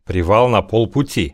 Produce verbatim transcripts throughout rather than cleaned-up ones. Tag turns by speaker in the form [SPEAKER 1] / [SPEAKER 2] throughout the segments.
[SPEAKER 1] Привал на полпути.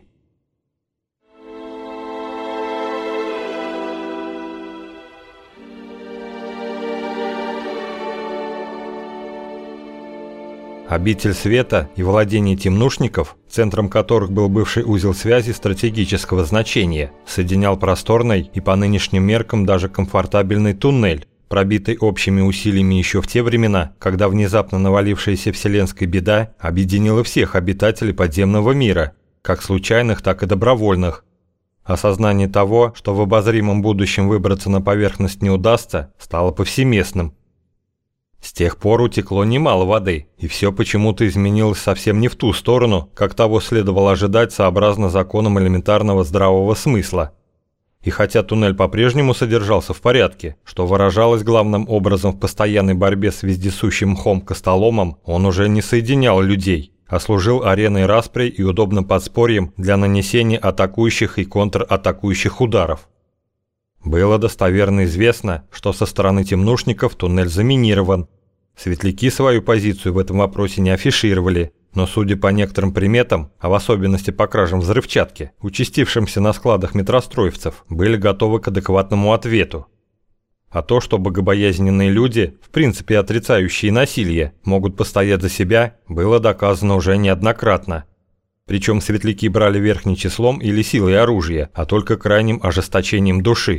[SPEAKER 1] Обитель света и владение темнушников, центром которых был бывший узел связи стратегического значения, соединял просторный и по нынешним меркам даже комфортабельный туннель, пробитый общими усилиями еще в те времена, когда внезапно навалившаяся вселенская беда объединила всех обитателей подземного мира, как случайных, так и добровольных. Осознание того, что в обозримом будущем выбраться на поверхность не удастся, стало повсеместным. С тех пор утекло немало воды, и все почему-то изменилось совсем не в ту сторону, как того следовало ожидать сообразно законам элементарного здравого смысла. И хотя туннель по-прежнему содержался в порядке, что выражалось главным образом в постоянной борьбе с вездесущим мхом-костоломом, он уже не соединял людей, а служил ареной расприй и удобным подспорьем для нанесения атакующих и контратакующих ударов. Было достоверно известно, что со стороны темнушников туннель заминирован. Светляки свою позицию в этом вопросе не афишировали, но, судя по некоторым приметам, а в особенности по кражам взрывчатки, участившимся на складах метростроевцев, были готовы к адекватному ответу. А то, что богобоязненные люди, в принципе отрицающие насилие, могут постоять за себя, было доказано уже неоднократно. Причем светляки брали верх не числом или силой оружия, а только крайним ожесточением души.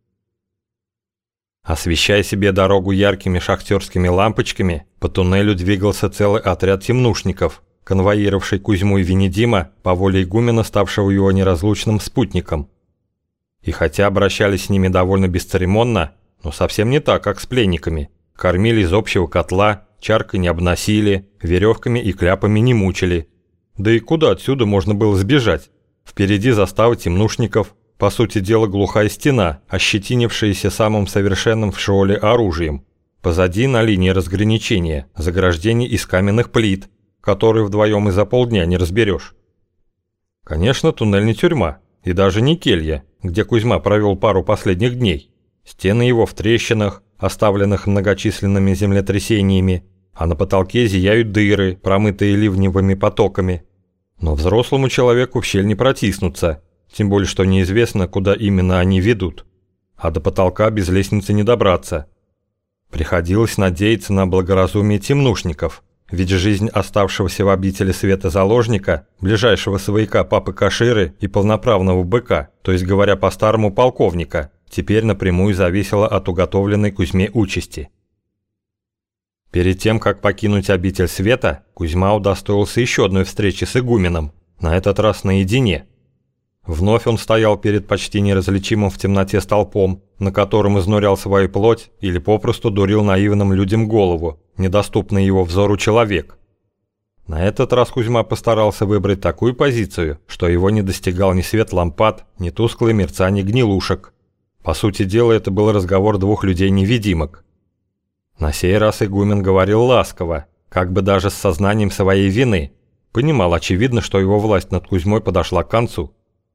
[SPEAKER 1] Освещая себе дорогу яркими шахтерскими лампочками, по туннелю двигался целый отряд темнушников, конвоировавший Кузьму и Венедима по воле игумена, ставшего его неразлучным спутником. И хотя обращались с ними довольно бесцеремонно, но совсем не так, как с пленниками. Кормили из общего котла, чаркой не обносили, веревками и кляпами не мучили. Да и куда отсюда можно было сбежать? Впереди застава темнушников, по сути дела глухая стена, ощетинившаяся самым совершенным в Шиоле оружием. Позади на линии разграничения заграждение из каменных плит, которые вдвоем и за полдня не разберешь. Конечно, туннель не тюрьма, и даже не келья, где Кузьма провел пару последних дней. Стены его в трещинах, оставленных многочисленными землетрясениями, а на потолке зияют дыры, промытые ливневыми потоками. Но взрослому человеку в щель не протиснуться, тем более что неизвестно, куда именно они ведут. А до потолка без лестницы не добраться. Приходилось надеяться на благоразумие темнушников, ведь жизнь оставшегося в обители света заложника, ближайшего свояка папы Каширы и полноправного быка, то есть говоря по-старому полковника, теперь напрямую зависела от уготовленной Кузьме участи. Перед тем, как покинуть обитель света, Кузьма удостоился еще одной встречи с игуменом, на этот раз наедине. Вновь он стоял перед почти неразличимым в темноте столпом, на котором изнурял свою плоть или попросту дурил наивным людям голову, недоступный его взору человек. На этот раз Кузьма постарался выбрать такую позицию, что его не достигал ни свет лампад, ни тусклое мерцание гнилушек. По сути дела, это был разговор двух людей-невидимок. На сей раз игумен говорил ласково, как бы даже с сознанием своей вины. Понимал, очевидно, что его власть над Кузьмой подошла к концу.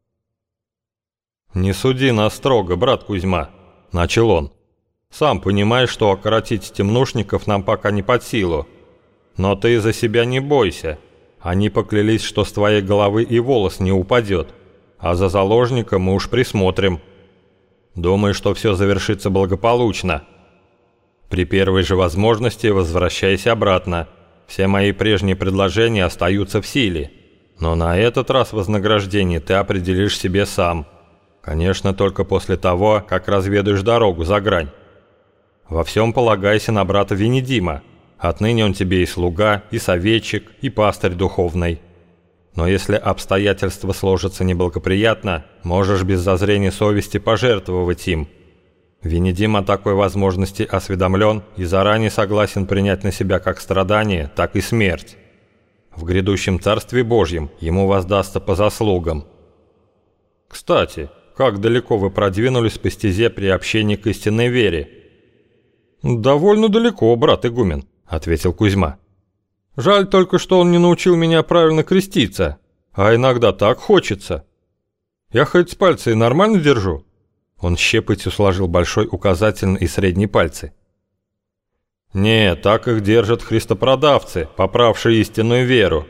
[SPEAKER 1] «Не суди нас строго, брат Кузьма», – начал он. «Сам понимаешь, что окоротить темнушников нам пока не под силу. Но ты за себя не бойся. Они поклялись, что с твоей головы и волос не упадет. А за заложника мы уж присмотрим. Думаю, что все завершится благополучно. При первой же возможности возвращайся обратно. Все мои прежние предложения остаются в силе. Но на этот раз вознаграждение ты определишь себе сам. Конечно, только после того, как разведаешь дорогу за грань. Во всем полагайся на брата Венедима. Отныне он тебе и слуга, и советчик, и пастырь духовный. Но если обстоятельства сложатся неблагоприятно, можешь без зазрения совести пожертвовать им. Венедим о такой возможности осведомлен и заранее согласен принять на себя как страдание, так и смерть. В грядущем Царстве Божьем ему воздастся по заслугам. Кстати, как далеко вы продвинулись по стезе приобщения к истинной вере?» «Довольно далеко, брат игумен», — ответил Кузьма. «Жаль только, что он не научил меня правильно креститься, а иногда так хочется. Я хоть пальцы нормально держу?» Он щепотью сложил большой указательный и средний пальцы. «Не, так их держат христопродавцы, поправшие истинную веру.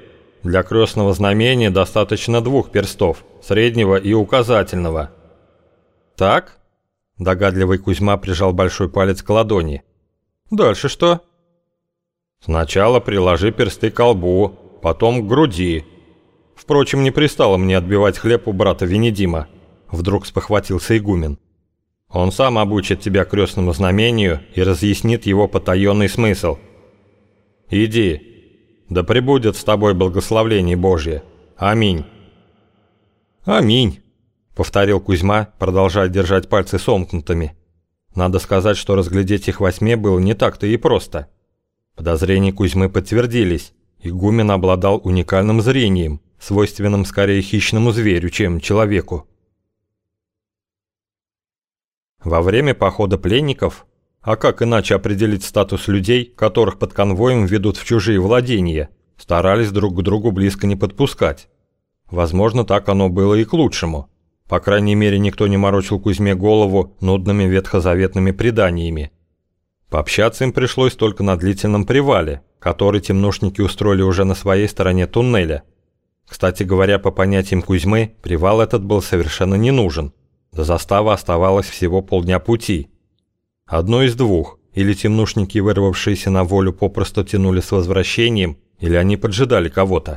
[SPEAKER 1] Для крестного знамения достаточно двух перстов, среднего и указательного». «Так?» – догадливый Кузьма прижал большой палец к ладони. «Дальше что?» «Сначала приложи персты к колбу, потом к груди. Впрочем, не пристало мне отбивать хлеб у брата Венедима», – вдруг спохватился игумен. «Он сам обучит тебя крестному знамению и разъяснит его потаенный смысл. Иди, да пребудет с тобой благословение Божье. Аминь». «Аминь», — повторил Кузьма, продолжая держать пальцы сомкнутыми. Надо сказать, что разглядеть их во тьме было не так-то и просто. Подозрения Кузьмы подтвердились. Игумен обладал уникальным зрением, свойственным скорее хищному зверю, чем человеку. Во время похода пленников, а как иначе определить статус людей, которых под конвоем ведут в чужие владения, старались друг к другу близко не подпускать. Возможно, так оно было и к лучшему. По крайней мере, никто не морочил Кузьме голову нудными ветхозаветными преданиями. Пообщаться им пришлось только на длительном привале, который темнушники устроили уже на своей стороне туннеля. Кстати говоря, по понятиям Кузьмы, привал этот был совершенно не нужен. До заставы оставалось всего полдня пути. Одно из двух: или темнушники, вырвавшиеся на волю, попросту тянули с возвращением, или они поджидали кого-то.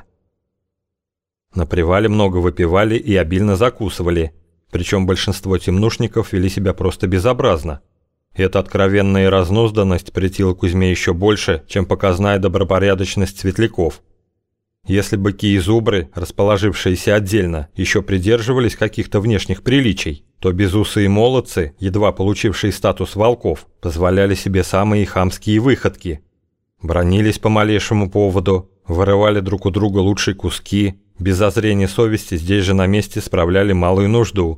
[SPEAKER 1] На привале много выпивали и обильно закусывали, причем большинство темнушников вели себя просто безобразно. Эта откровенная разнузданность претила Кузьме еще больше, чем показная добропорядочность светляков. Если быки и зубры, расположившиеся отдельно, еще придерживались каких-то внешних приличий, то безусые молодцы, едва получившие статус волков, позволяли себе самые хамские выходки. Бранились по малейшему поводу, вырывали друг у друга лучшие куски, без зазрения совести здесь же на месте справляли малую нужду.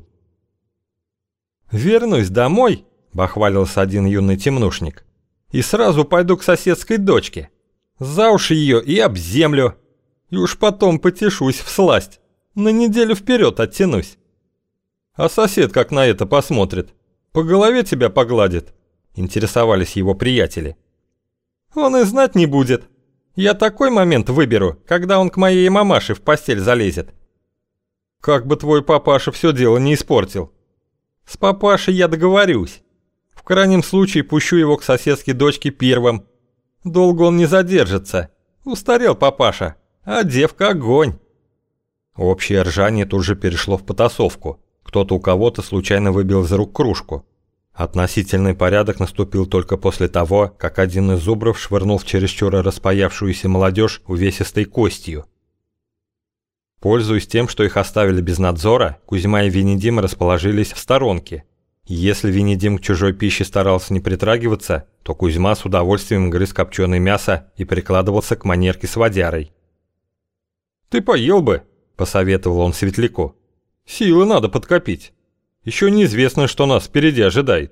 [SPEAKER 1] «Вернусь домой», – бахвалился один юный темнушник, – «и сразу пойду к соседской дочке. За уши ее и об землю. И уж потом потешусь всласть. На неделю вперед оттянусь». «А сосед как на это посмотрит? По голове тебя погладит?» – интересовались его приятели. «Он и знать не будет. Я такой момент выберу, когда он к моей мамаше в постель залезет». «Как бы твой папаша все дело не испортил». «С папашей я договорюсь. В крайнем случае пущу его к соседской дочке первым. Долго он не задержится. Устарел папаша, а девка огонь». Общее ржание тут же перешло в потасовку. Кто-то у кого-то случайно выбил из рук кружку. Относительный порядок наступил только после того, как один из зубров швырнул в чересчур распаявшуюся молодежь увесистой костью. Пользуясь тем, что их оставили без надзора, Кузьма и Венедим расположились в сторонке. Если Венедим к чужой пище старался не притрагиваться, то Кузьма с удовольствием грыз копченое мясо и прикладывался к манерке с водярой. «Ты поел бы», – посоветовал он светляку. «Силы надо подкопить. Еще неизвестно, что нас впереди ожидает».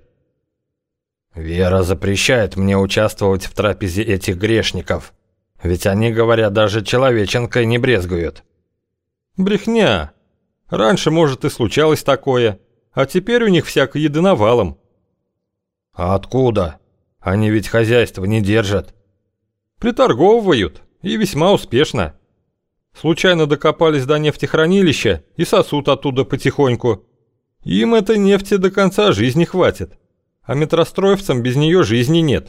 [SPEAKER 2] «Вера запрещает мне участвовать в трапезе этих грешников. Ведь они, говорят, даже человеченкой не брезгуют».
[SPEAKER 1] «Брехня. Раньше, может, и случалось такое, а теперь у них всякой еды навалом».
[SPEAKER 2] «А откуда? Они ведь хозяйство не держат».
[SPEAKER 1] «Приторговывают, и весьма успешно. Случайно докопались до нефтехранилища и сосут оттуда потихоньку. Им этой нефти до конца жизни хватит, а метростроевцам без нее жизни нет».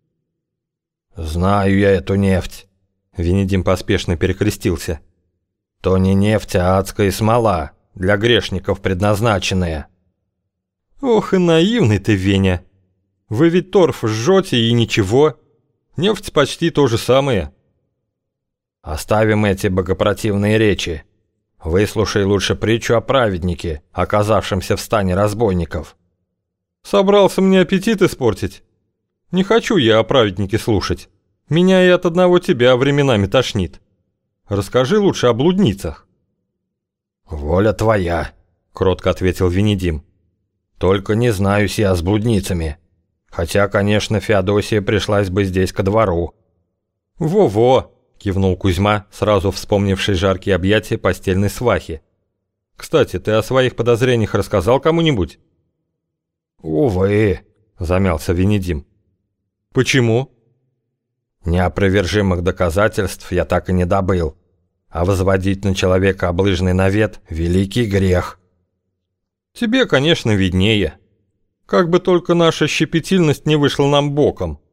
[SPEAKER 2] «Знаю я эту нефть», — Венедим поспешно перекрестился. «То не нефть, а адская смола, для грешников предназначенная».
[SPEAKER 1] «Ох и наивный ты, Веня. Вы ведь торф жжете и ничего. Нефть почти то же самое».
[SPEAKER 2] «Оставим эти богопротивные речи. Выслушай лучше притчу о праведнике, оказавшемся в стане разбойников».
[SPEAKER 1] «Собрался мне аппетит испортить? Не хочу я о праведнике слушать. Меня и от одного тебя временами тошнит. Расскажи лучше о блудницах».
[SPEAKER 2] «Воля твоя», — кротко ответил Венедим. «Только не знаюсь я с блудницами. Хотя, конечно, Феодосия пришлась бы здесь ко двору».
[SPEAKER 1] «Во-во», — кивнул Кузьма, сразу вспомнивший жаркие объятия постельной свахи. «Кстати, ты о своих подозрениях рассказал кому-нибудь?»
[SPEAKER 2] «Увы», — замялся Венедим.
[SPEAKER 1] «Почему?»
[SPEAKER 2] «Неопровержимых доказательств я так и не добыл. а возводить на человека облыжный навет – великий грех.
[SPEAKER 1] Тебе, конечно, виднее. Как бы только наша щепетильность не вышла нам боком.